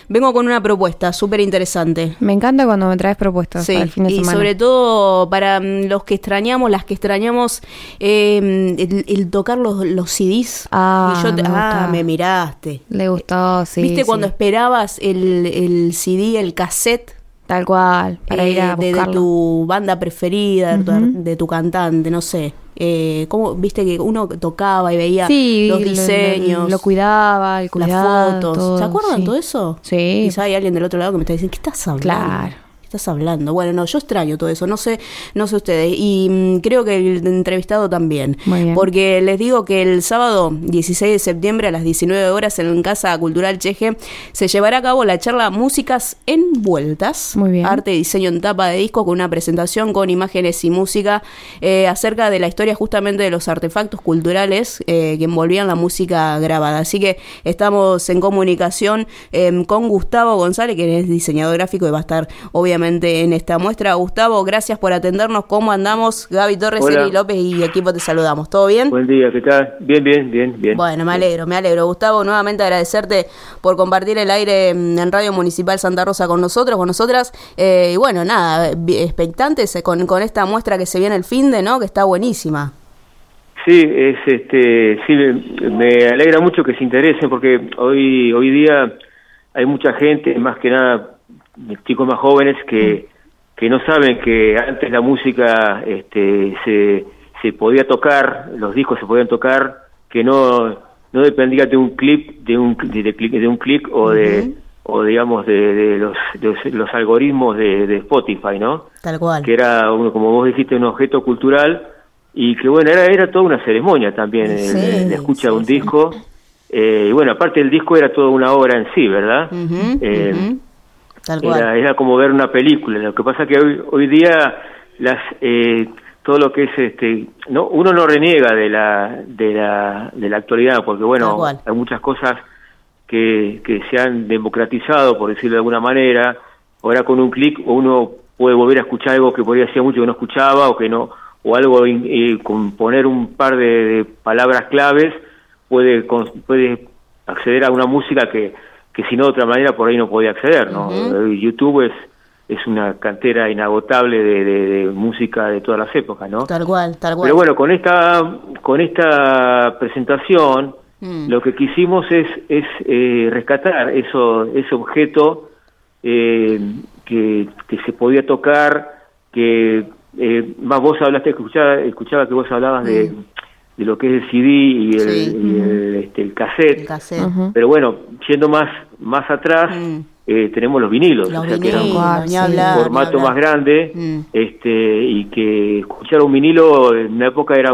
vengo con una propuesta súper interesante. Me encanta cuando me traes propuestas para el fin de semana. Y sobre todo para los que extrañamos, las que extrañamos, el tocar los CDs. Me miraste. Le gustó, sí. ¿Viste cuando esperabas el CD, el cassette? Tal cual, para ir a buscarlo. De tu banda preferida, de tu cantante, no sé. ¿Cómo viste que uno tocaba y veía los diseños? Lo cuidaba, el cuidado, las fotos. todo, ¿Se acuerdan todo eso? Sí. Quizá hay alguien del otro lado que me está diciendo, ¿qué estás hablando? Claro. Estás hablando. Bueno, no, yo extraño todo eso, no sé ustedes, y creo que el entrevistado también. Muy bien. Porque les digo que el sábado 16 de septiembre a las 19 horas en Casa Cultural Cheje se llevará a cabo la charla Músicas Envueltas. Muy bien. Arte y diseño en tapa de disco, con una presentación con imágenes y música acerca de la historia justamente de los artefactos culturales que envolvían la música grabada. Así que estamos en comunicación con Gustavo González, que es diseñador gráfico y va a estar obviamente en esta muestra. Gustavo, gracias por atendernos. ¿Cómo andamos? Gaby Torres, Eri López y equipo te saludamos. ¿Todo bien? Buen día, ¿qué tal? Bien. Bueno, me alegro. Gustavo, nuevamente agradecerte por compartir el aire en Radio Municipal Santa Rosa con nosotros, con nosotras. Y bueno, nada, expectantes con esta muestra que se viene el finde, ¿no? Que está buenísima. Sí, me alegra mucho que se interesen, porque hoy día hay mucha gente, más que nada chicos más jóvenes que no saben que antes la música se podía tocar, los discos se podían tocar, que no dependía de un clip, de un clic o digamos de los algoritmos de Spotify, ¿no? Tal cual. Que era como vos dijiste, un objeto cultural, y que bueno, era toda una ceremonia también, la escucha de un disco, y bueno, aparte el disco era toda una obra en sí, ¿verdad? Era como ver una película. Lo que pasa que hoy día todo lo que es uno no reniega de la actualidad, porque bueno, hay muchas cosas que se han democratizado, por decirlo de alguna manera. Ahora con un clic uno puede volver a escuchar algo que por ahí hacía mucho que no escuchaba, o algo con poner un par de palabras claves puede acceder a una música que si no de otra manera por ahí no podía acceder, ¿no? YouTube es una cantera inagotable de música de todas las épocas, ¿no? Tal cual. Pero bueno, con esta presentación lo que quisimos es rescatar ese objeto que se podía tocar, que más vos hablaste, escuchaba que vos hablabas de lo que es el CD y el cassette. Pero bueno, yendo más atrás, tenemos los vinilos, o sea, que era un formato más grande, y que escuchar un vinilo en una época era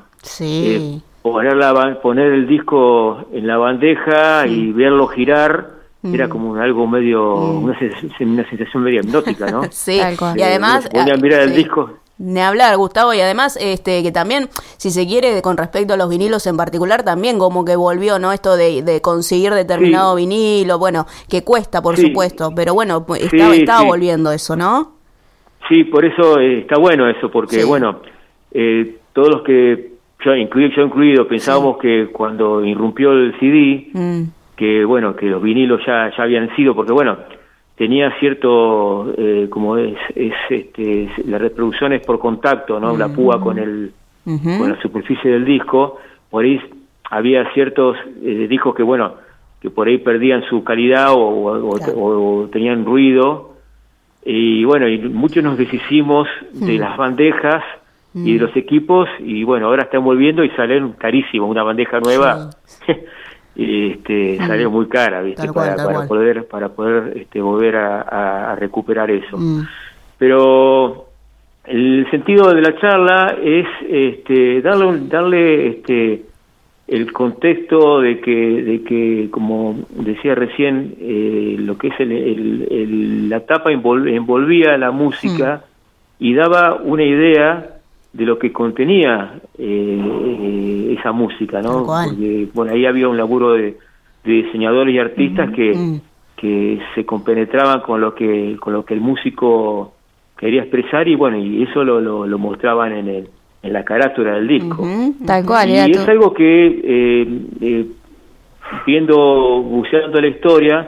poner el disco en la bandeja y verlo girar, era como algo medio, una sensación medio hipnótica, ¿no? Sí, y además ponían a mirar el disco. Ni hablar, Gustavo, y además que también, si se quiere, con respecto a los vinilos en particular, también como que volvió, ¿no? Esto de conseguir determinado vinilo, bueno, que cuesta, por supuesto, pero bueno, estaba volviendo eso, ¿no? Sí, por eso está bueno eso, porque bueno, todos los que, yo incluido, pensábamos que cuando irrumpió el CD, que bueno, que los vinilos ya habían sido, porque bueno, tenía cierto, como la reproducción es por contacto, ¿no? La púa con la superficie del disco. Por ahí había ciertos discos que bueno, que por ahí perdían su calidad o tenían ruido, y bueno, y muchos nos deshicimos de las bandejas y de los equipos, y bueno, ahora están volviendo y salen carísimos, una bandeja nueva. Salió muy cara, ¿viste? Para poder volver a recuperar eso. Pero el sentido de la charla es darle el contexto de que como decía recién, lo que es la tapa envolvía la música y daba una idea de lo que contenía esa música, ¿no? Porque bueno, ahí había un laburo de diseñadores y artistas que se compenetraban con lo que el músico quería expresar, y bueno, y eso lo mostraban en la carátula del disco. Tal cual. Y es algo que buceando la historia,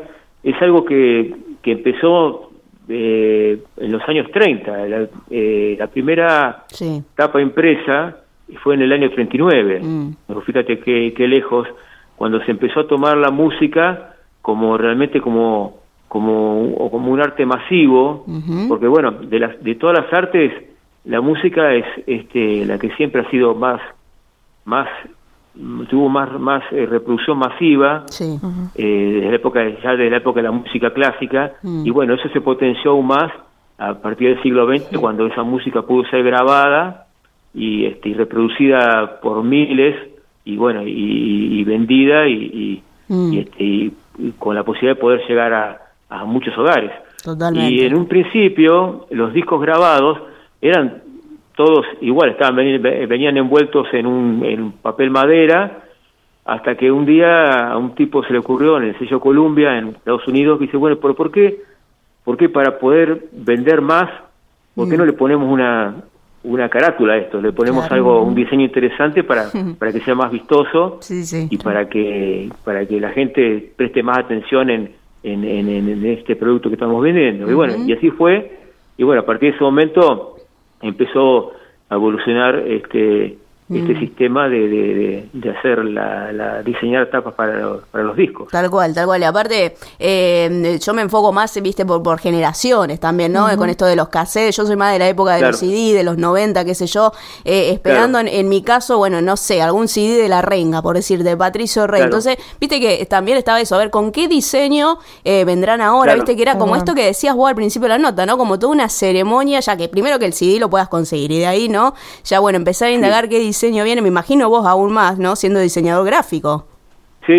es algo que empezó en los años 30. La primera tapa impresa fue en el año 39. Fíjate qué lejos, cuando se empezó a tomar la música como realmente como un arte masivo, porque bueno, de todas las artes, la música es la que siempre ha sido tuvo más reproducción masiva, desde la época de la música clásica, y bueno, eso se potenció aún más a partir del siglo XX, cuando esa música pudo ser grabada y reproducida por miles, y bueno, y vendida y con la posibilidad de poder llegar a muchos hogares. Totalmente. Y en un principio los discos grabados eran todos igual, venían envueltos en un papel madera, hasta que un día a un tipo se le ocurrió en el sello Columbia en Estados Unidos, que dice, bueno, ¿pero por qué para poder vender más, por qué no le ponemos una carátula a esto? Le ponemos un diseño interesante para que sea más vistoso, y para que la gente preste más atención en este producto que estamos vendiendo. Y bueno, y así fue, y bueno, a partir de ese momento empezó a evolucionar este sistema de hacer diseñar tapas para los discos. Tal cual. Y aparte, yo me enfoco más, viste, por generaciones también, ¿no? Con esto de los cassettes. Yo soy más de la época de los CD, de los 90, qué sé yo, esperando en mi caso, bueno, no sé, algún CD de La Renga, por decir, de Patricio Rey. Entonces, viste que también estaba eso, a ver, ¿con qué diseño vendrán ahora? Viste que era como esto que decías vos al principio de la nota, ¿no? Como toda una ceremonia, ya que primero que el CD lo puedas conseguir, y de ahí, ¿no? Ya, bueno, empezar a indagar qué diseño viene, me imagino vos aún más, ¿no? Siendo diseñador gráfico. Sí.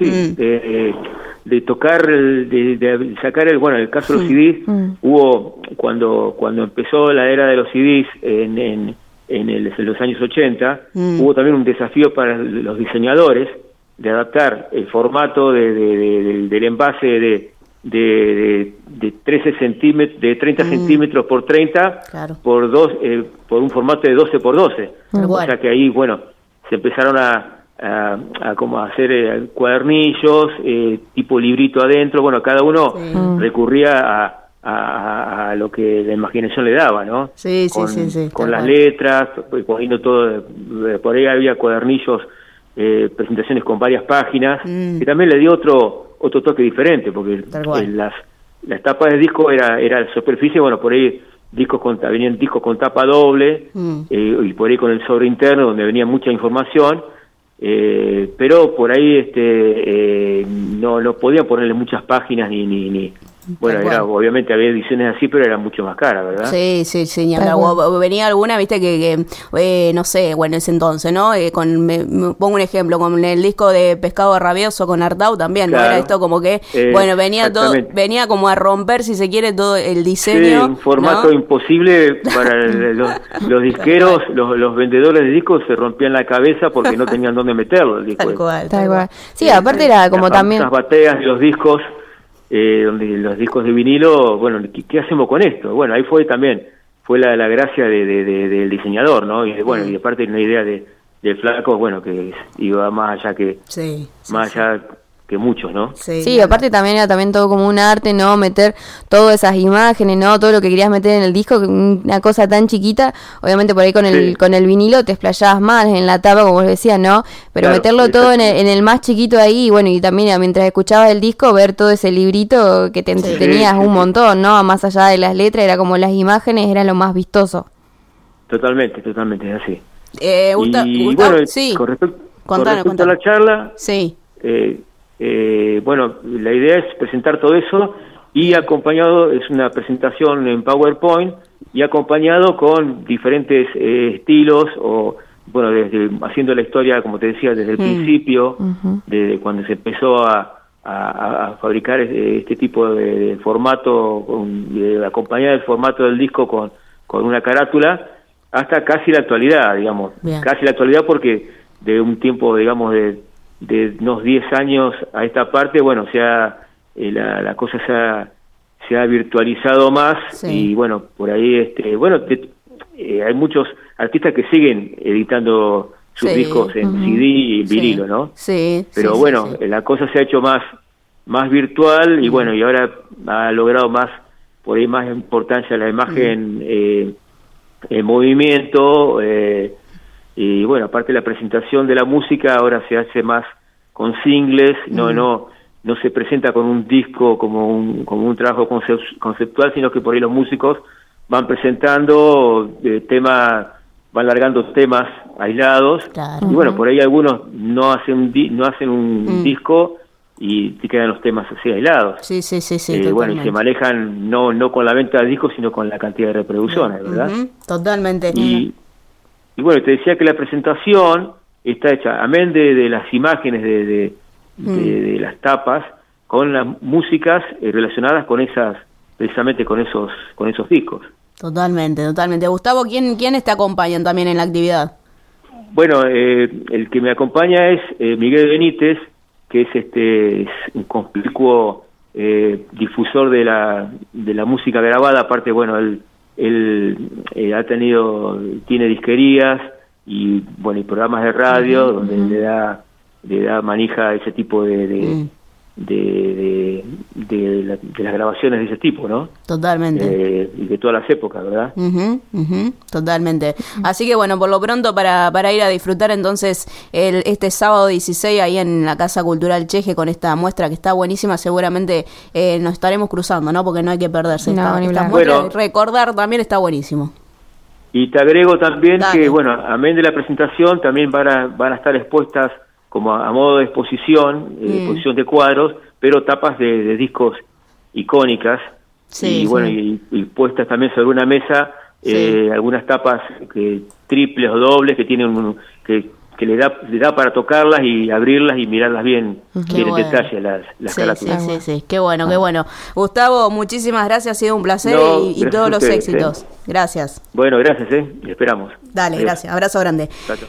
De tocar, de sacar el caso de los CDs, hubo, cuando empezó la era de los CDs en los años 80, hubo también un desafío para los diseñadores de adaptar el formato del envase de 13 centímetros, de 30 centímetros por 30 por un formato de 12 por 12. O sea que ahí, bueno, se empezaron a como hacer cuadernillos, tipo librito adentro. Bueno, cada uno recurría a lo que la imaginación le daba, ¿no? Con las letras, poniendo todo. Por ahí había cuadernillos, presentaciones con varias páginas, que también le dio otro toque diferente, porque las tapas de disco era la superficie. Bueno, por ahí venían discos con tapa doble, y por ahí con el sobre interno, donde venía mucha información, pero por ahí no podían ponerle muchas páginas ni bueno, obviamente había ediciones así, pero era mucho más cara, ¿verdad? Sí, ni hablar. Venía alguna, viste, que no sé, bueno, ese entonces, ¿no? Me pongo un ejemplo, con el disco de Pescado Rabioso con Artaud también, ¿no? Era esto como que, bueno, venía como a romper, si se quiere, todo el diseño. Sí, un formato imposible para los disqueros, los vendedores de discos se rompían la cabeza porque no tenían dónde meterlo el disco. Tal cual. Sí, aparte era como también... Las bateas de los discos, donde los discos de vinilo, bueno, ¿qué hacemos con esto? Bueno, ahí fue la gracia del diseñador, ¿no? Y bueno, y aparte una idea del flaco, bueno, que iba más allá allá que muchos, ¿no? Sí, aparte también era todo como un arte, ¿no? Meter todas esas imágenes, ¿no? Todo lo que querías meter en el disco, una cosa tan chiquita. Obviamente por ahí con el vinilo te explayabas más en la tapa, como vos decías, ¿no? Pero meterlo todo en el más chiquito ahí, y bueno, y también mientras escuchabas el disco, ver todo ese librito que te entretenías un montón, ¿no? Más allá de las letras, era como las imágenes, era lo más vistoso. Totalmente, es así. Gustavo, bueno, sí. Con respecto a la charla, bueno, la idea es presentar todo eso, y acompañado, es una presentación en PowerPoint, y acompañado con diferentes estilos, o bueno, desde haciendo la historia, como te decía, desde el principio, desde cuando se empezó a fabricar este tipo de formato, de acompañar el formato del disco con una carátula, hasta casi la actualidad, digamos. Casi la actualidad, porque de un tiempo, digamos, de unos 10 años a esta parte, bueno, la cosa se ha virtualizado más, y bueno, por ahí, hay muchos artistas que siguen editando sus discos en CD y vinilo, ¿no? Pero la cosa se ha hecho más más virtual, y bueno, y ahora ha logrado más, por ahí más importancia la imagen en movimiento, y bueno, aparte la presentación de la música ahora se hace más con singles, no se presenta con un disco como un trabajo conceptual, sino que por ahí los músicos van presentando temas, van largando temas aislados, claro. Y bueno, por ahí algunos no hacen un disco y te quedan los temas así aislados. Sí, bueno, y se manejan no con la venta de discos, sino con la cantidad de reproducciones, ¿verdad? Totalmente. Y bueno, te decía que la presentación está hecha, amén de las imágenes de las tapas, con las músicas relacionadas con precisamente con esos discos. Totalmente. Gustavo, ¿quiénes te acompañan también en la actividad? Bueno, el que me acompaña es Miguel Benítez, que es un conspicuo difusor de la música grabada. Aparte, bueno, él tiene disquerías y bueno, y programas de radio donde le da manija a ese tipo de las grabaciones de ese tipo, ¿no? Totalmente. Y de todas las épocas, ¿verdad? Totalmente. Así que bueno, por lo pronto para ir a disfrutar entonces este sábado 16 ahí en la Casa Cultural Cheje con esta muestra que está buenísima, seguramente nos estaremos cruzando, ¿no? Porque no hay que perderse esta muestra. Bueno, recordar también está buenísimo. Y te agrego también que, bueno, amén de la presentación, también van a estar expuestas como a modo de exposición de cuadros, pero tapas de discos icónicas, y bueno, y puestas también sobre una mesa algunas tapas triples o dobles que tienen que le da para tocarlas y abrirlas y mirarlas bien en detalle las carátulas. Sí, qué bueno. Gustavo, muchísimas gracias, ha sido un placer y todos los éxitos. Gracias. Bueno, gracias, esperamos. Dale, gracias, abrazo grande. Chao.